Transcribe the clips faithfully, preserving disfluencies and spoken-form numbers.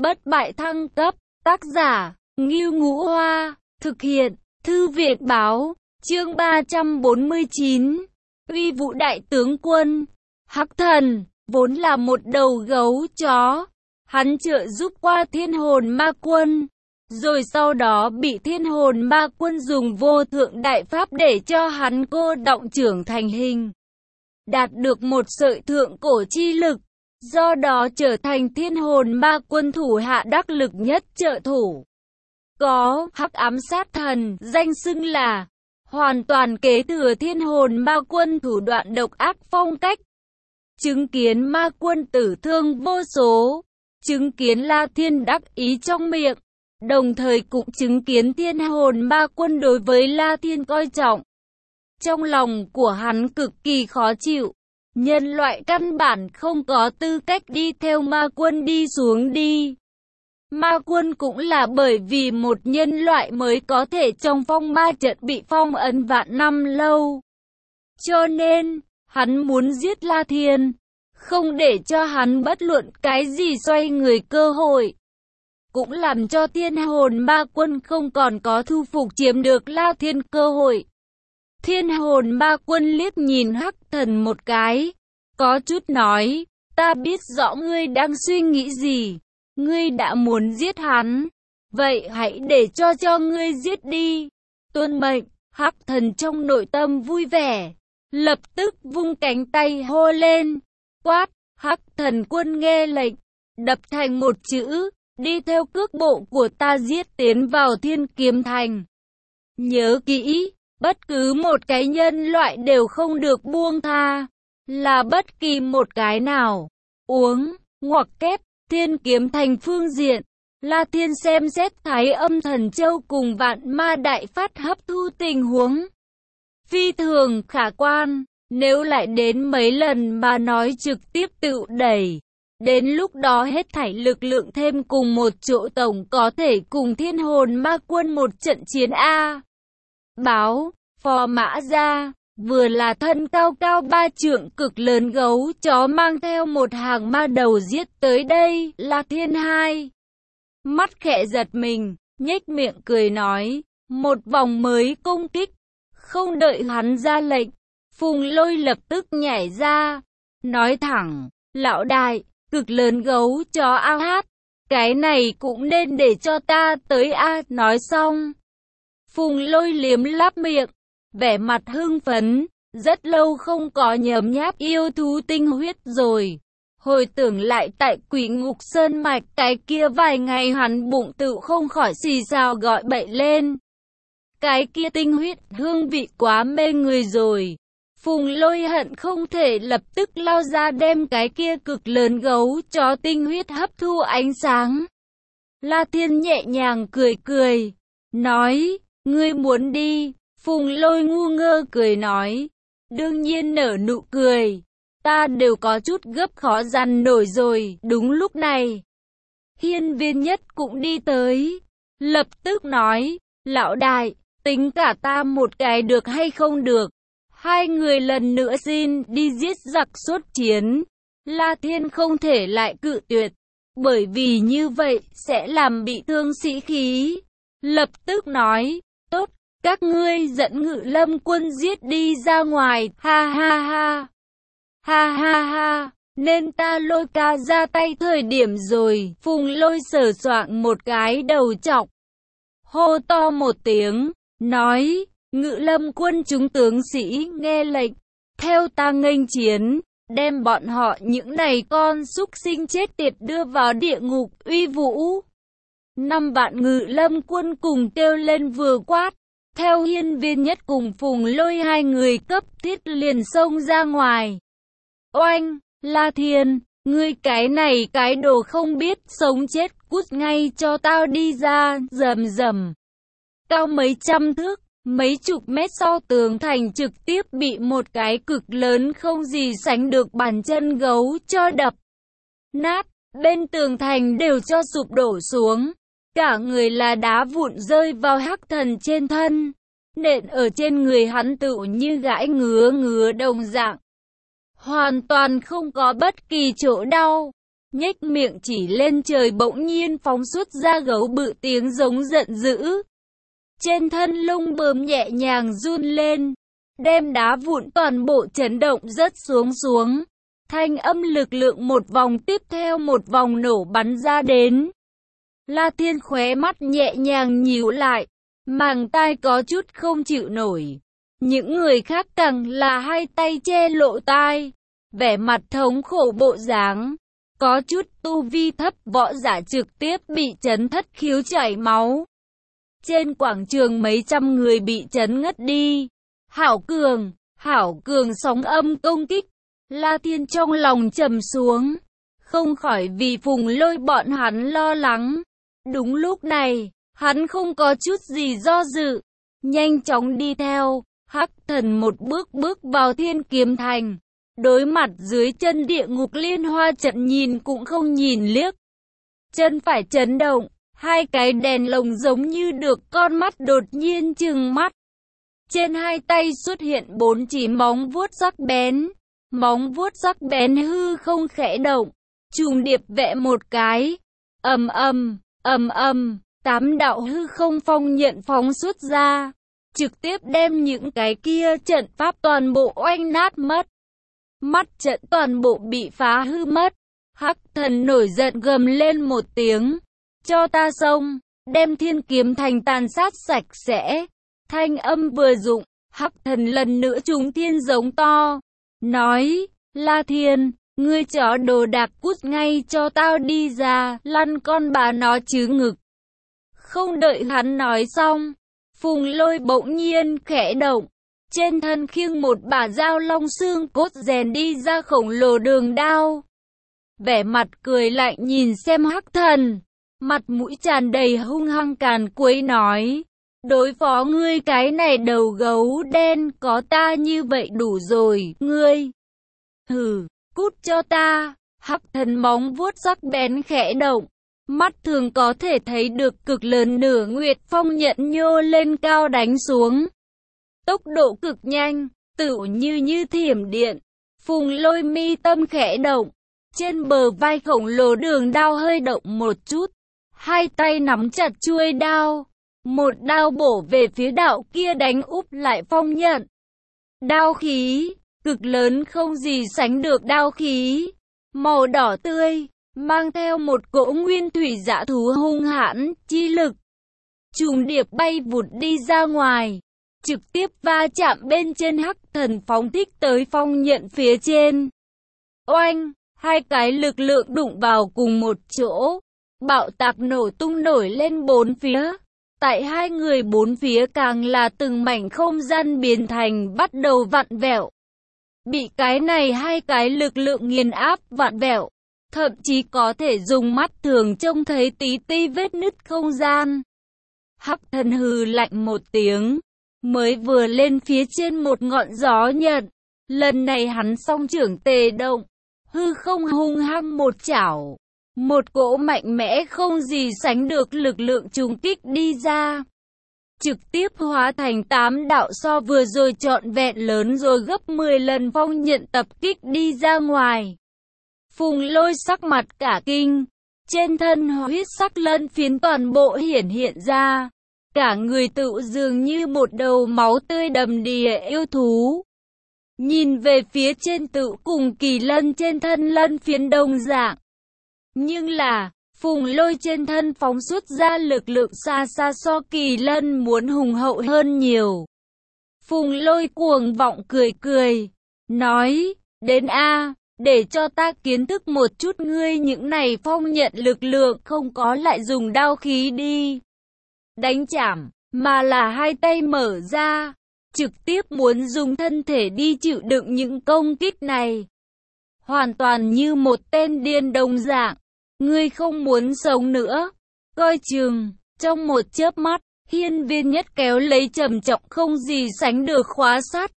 Bất bại thăng cấp, tác giả, Ngưu Ngũ Hoa, thực hiện, Thư viện báo, chương ba trăm bốn mươi chín, uy vũ đại tướng quân. Hắc Thần, vốn là một đầu gấu chó, hắn trợ giúp qua thiên hồn ma quân, rồi sau đó bị thiên hồn ma quân dùng vô thượng đại pháp để cho hắn cô động trưởng thành hình, đạt được một sợi thượng cổ chi lực, do đó trở thành thiên hồn ma quân thủ hạ đắc lực nhất trợ thủ. Có Hắc Ám Sát Thần, danh xưng là hoàn toàn kế thừa thiên hồn ma quân thủ đoạn độc ác phong cách. Chứng kiến ma quân tử thương vô số, chứng kiến La Thiên đắc ý trong miệng, đồng thời cũng chứng kiến thiên hồn ma quân đối với La Thiên coi trọng. Trong lòng của hắn cực kỳ khó chịu, nhân loại căn bản không có tư cách đi theo ma quân đi xuống đi. Ma quân cũng là bởi vì một nhân loại mới có thể trong phong ma trận bị phong ấn vạn năm lâu. Cho nên, hắn muốn giết La Thiên, không để cho hắn bất luận cái gì xoay người cơ hội. Cũng làm cho thiên hồn ma quân không còn có thu phục chiếm được La Thiên cơ hội. Thiên hồn ma quân liếc nhìn Hắc Thần một cái, có chút nói, ta biết rõ ngươi đang suy nghĩ gì. Ngươi đã muốn giết hắn, vậy hãy để cho cho ngươi giết đi. Tuân mệnh. Hắc Thần trong nội tâm vui vẻ, lập tức vung cánh tay hô lên, quát. Hắc Thần quân nghe lệnh, đập thành một chữ, đi theo cước bộ của ta giết tiến vào Thiên Kiếm Thành. Nhớ kỹ, bất cứ một cái nhân loại đều không được buông tha, là bất kỳ một cái nào. Uống, ngoặc kép. Thiên Kiếm Thành phương diện, La Thiên xem xét Thái Âm Thần Châu cùng Vạn Ma Đại Phát hấp thu tình huống phi thường khả quan, nếu lại đến mấy lần mà nói trực tiếp tự đẩy. Đến lúc đó hết thảy lực lượng thêm cùng một chỗ tổng có thể cùng thiên hồn ma quân một trận chiến A. Báo, phò mã ra. Vừa là thân cao cao ba trượng cực lớn gấu chó mang theo một hàng ma đầu giết tới đây, La Thiên hai. Mắt khẽ giật mình, nhếch miệng cười nói, một vòng mới công kích. Không đợi hắn ra lệnh, Phùng Lôi lập tức nhảy ra, nói thẳng, lão đại, cực lớn gấu chó a hát, cái này cũng nên để cho ta tới a. Nói xong, Phùng Lôi liếm láp miệng, vẻ mặt hưng phấn, rất lâu không có nhấm nháp yêu thú tinh huyết rồi. Hồi tưởng lại tại Quỷ Ngục Sơn Mạch cái kia vài ngày hắn bụng tự không khỏi xì xào gọi bậy lên. Cái kia tinh huyết hương vị quá mê người rồi. Phùng Lôi hận không thể lập tức lao ra đem cái kia cực lớn gấu chó tinh huyết hấp thu ánh sáng. La Thiên nhẹ nhàng cười cười, nói, ngươi muốn đi. Phùng Lôi ngu ngơ cười nói, đương nhiên nở nụ cười, ta đều có chút gấp khó dằn nổi rồi. Đúng lúc này, Hiên Viên Nhất cũng đi tới, lập tức nói, lão đại, tính cả ta một cái được hay không được? Hai người lần nữa xin đi giết giặc xuất chiến. La Thiên không thể lại cự tuyệt, bởi vì như vậy sẽ làm bị thương sĩ khí. Lập tức nói, tốt. Các ngươi dẫn Ngự Lâm quân giết đi ra ngoài, ha ha ha, ha ha ha, nên ta Lôi ca ra tay thời điểm rồi. Phùng Lôi sờ soạng một cái đầu trọc, hô to một tiếng, nói, Ngự Lâm quân chúng tướng sĩ nghe lệnh, theo ta nghênh chiến, đem bọn họ những này con súc sinh chết tiệt đưa vào địa ngục uy vũ. Năm vạn Ngự Lâm quân cùng kêu lên vừa quát. Theo Hiên Viên Nhất cùng Phùng Lôi hai người cấp thiết liền xông ra ngoài. Oanh, La Thiên, ngươi cái này cái đồ không biết sống chết, cút ngay cho tao đi ra. Rầm rầm. Cao mấy trăm thước, mấy chục mét sau tường thành trực tiếp bị một cái cực lớn không gì sánh được bàn chân gấu cho đập nát, bên tường thành đều cho sụp đổ xuống. Cả người là đá vụn rơi vào Hắc Thần trên thân, nện ở trên người hắn tự như gãi ngứa ngứa đồng dạng, hoàn toàn không có bất kỳ chỗ đau. nhếch miệng chỉ lên trời bỗng nhiên phóng xuất ra gấu bự tiếng giống giận dữ. Trên thân lông bướm nhẹ nhàng run lên, đem đá vụn toàn bộ chấn động rớt xuống xuống. Thanh âm lực lượng một vòng tiếp theo một vòng nổ bắn ra đến. La Thiên khóe mắt nhẹ nhàng nhíu lại, màng tai có chút không chịu nổi. Những người khác càng là hai tay che lộ tai, vẻ mặt thống khổ bộ dáng. Có chút tu vi thấp võ giả trực tiếp bị chấn thất khiếu chảy máu. Trên quảng trường mấy trăm người bị chấn ngất đi. Hảo Cường, Hảo Cường sóng âm công kích. La Thiên trong lòng trầm xuống, không khỏi vì Phùng Lôi bọn hắn lo lắng. Đúng lúc này, hắn không có chút gì do dự, nhanh chóng đi theo. Hắc Thần một bước bước vào Thiên Kiếm Thành, đối mặt dưới chân địa ngục liên hoa trận nhìn cũng không nhìn liếc. Chân phải chấn động, hai cái đèn lồng giống như được con mắt đột nhiên trừng mắt. Trên hai tay xuất hiện bốn chỉ móng vuốt sắc bén, móng vuốt sắc bén hư không khẽ động, trùng điệp vẽ một cái, ầm ầm, ầm ầm, tám đạo hư không phong nhận phóng xuất ra, trực tiếp đem những cái kia trận pháp toàn bộ oanh nát mất. Mắt trận toàn bộ bị phá hư mất. Hắc Thần nổi giận gầm lên một tiếng, cho ta xông, đem Thiên Kiếm Thành tàn sát sạch sẽ. Thanh âm vừa dụng, Hắc Thần lần nữa trúng thiên giống to, nói, La Thiên, ngươi chó đồ đạc cút ngay cho tao đi ra, lăn con bà nó chứ ngực. Không đợi hắn nói xong, Phùng Lôi bỗng nhiên khẽ động, trên thân khiêng một bả dao long xương cốt rèn đi ra khổng lồ đường đao. Vẻ mặt cười lạnh nhìn xem Hắc Thần, mặt mũi tràn đầy hung hăng càn quấy nói, đối phó ngươi cái này đầu gấu đen có ta như vậy đủ rồi, ngươi. Hừ, cút cho ta. Hắc Thần móng vuốt sắc bén khẽ động, mắt thường có thể thấy được cực lớn nửa nguyệt phong nhận nhô lên cao đánh xuống. Tốc độ cực nhanh, tựu như như thiểm điện. Phùng Lôi mi tâm khẽ động, trên bờ vai khổng lồ đường đao hơi động một chút, hai tay nắm chặt chuôi đao, một đao bổ về phía đạo kia đánh úp lại phong nhận. Đao khí, cực lớn không gì sánh được đao khí, màu đỏ tươi, mang theo một cỗ nguyên thủy dã thú hung hãn, chi lực. Trùng điệp bay vụt đi ra ngoài, trực tiếp va chạm bên trên Hắc Thần phóng thích tới phong nhận phía trên. Oanh, hai cái lực lượng đụng vào cùng một chỗ, bạo tạc nổ tung nổi lên bốn phía. Tại hai người bốn phía càng là từng mảnh không gian biến thành bắt đầu vặn vẹo. Bị cái này hai cái lực lượng nghiền áp vặn vẹo, thậm chí có thể dùng mắt thường trông thấy tí ti vết nứt không gian. Hắc Thần hừ lạnh một tiếng, mới vừa lên phía trên một ngọn gió nhận, lần này hắn song trưởng tề động, hư không hung hăng một chảo, một cỗ mạnh mẽ không gì sánh được lực lượng trùng kích đi ra, trực tiếp hóa thành tám đạo so vừa rồi trọn vẹn lớn rồi gấp mười lần phong nhận tập kích đi ra ngoài. Phùng Lôi sắc mặt cả kinh, trên thân huyết sắc lân phiến toàn bộ hiển hiện ra, cả người tự dường như một đầu máu tươi đầm đìa yêu thú. Nhìn về phía trên tự cùng kỳ lân trên thân lân phiến đồng dạng. Nhưng là, Phùng Lôi trên thân phóng xuất ra lực lượng xa xa so kỳ lân muốn hùng hậu hơn nhiều. Phùng Lôi cuồng vọng cười cười, nói, đến a, để cho ta kiến thức một chút ngươi những này phong nhận lực lượng không có lại dùng đao khí đi đánh chảm, mà là hai tay mở ra, trực tiếp muốn dùng thân thể đi chịu đựng những công kích này. Hoàn toàn như một tên điên đồng dạng, ngươi không muốn sống nữa. Coi chừng, trong một chớp mắt, hiên viên nhất kéo lấy trầm trọng không gì sánh được khóa sắt.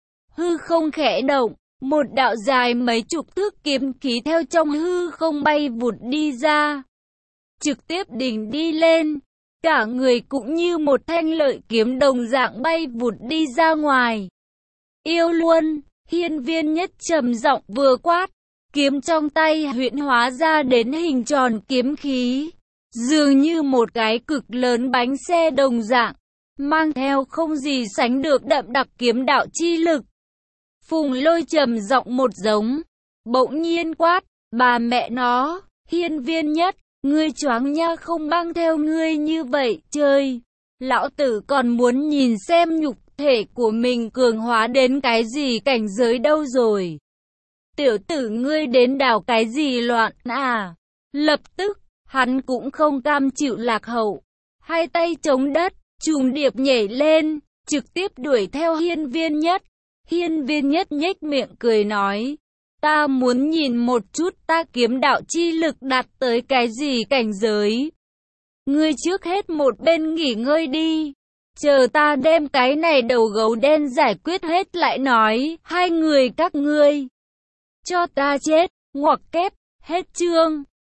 Hư không khẽ động, một đạo dài mấy chục thước kiếm khí theo trong hư không bay vụt đi ra. Trực tiếp đỉnh đi lên. Cả người cũng như một thanh lợi kiếm đồng dạng bay vụt đi ra ngoài. Yêu luôn, hiên viên nhất trầm giọng vừa quát, kiếm trong tay huyễn hóa ra đến hình tròn kiếm khí, dường như một cái cực lớn bánh xe đồng dạng, mang theo không gì sánh được đậm đặc kiếm đạo chi lực. Phùng Lôi trầm giọng một giống, bỗng nhiên quát, bà mẹ nó, Hiên Viên Nhất, ngươi choáng nha, không băng theo ngươi như vậy, chơi. Lão tử còn muốn nhìn xem nhục thể của mình cường hóa đến cái gì cảnh giới đâu rồi. Tiểu tử ngươi đến đảo cái gì loạn à? Lập tức, hắn cũng không cam chịu lạc hậu. Hai tay chống đất, trùng điệp nhảy lên, trực tiếp đuổi theo Hiên Viên Nhất. Hiên Viên Nhất nhếch miệng cười nói, ta muốn nhìn một chút ta kiếm đạo chi lực đạt tới cái gì cảnh giới. Ngươi trước hết một bên nghỉ ngơi đi, chờ ta đem cái này đầu gấu đen giải quyết hết lại nói, hai người các ngươi cho ta chết, ngoặc kép, hết chương.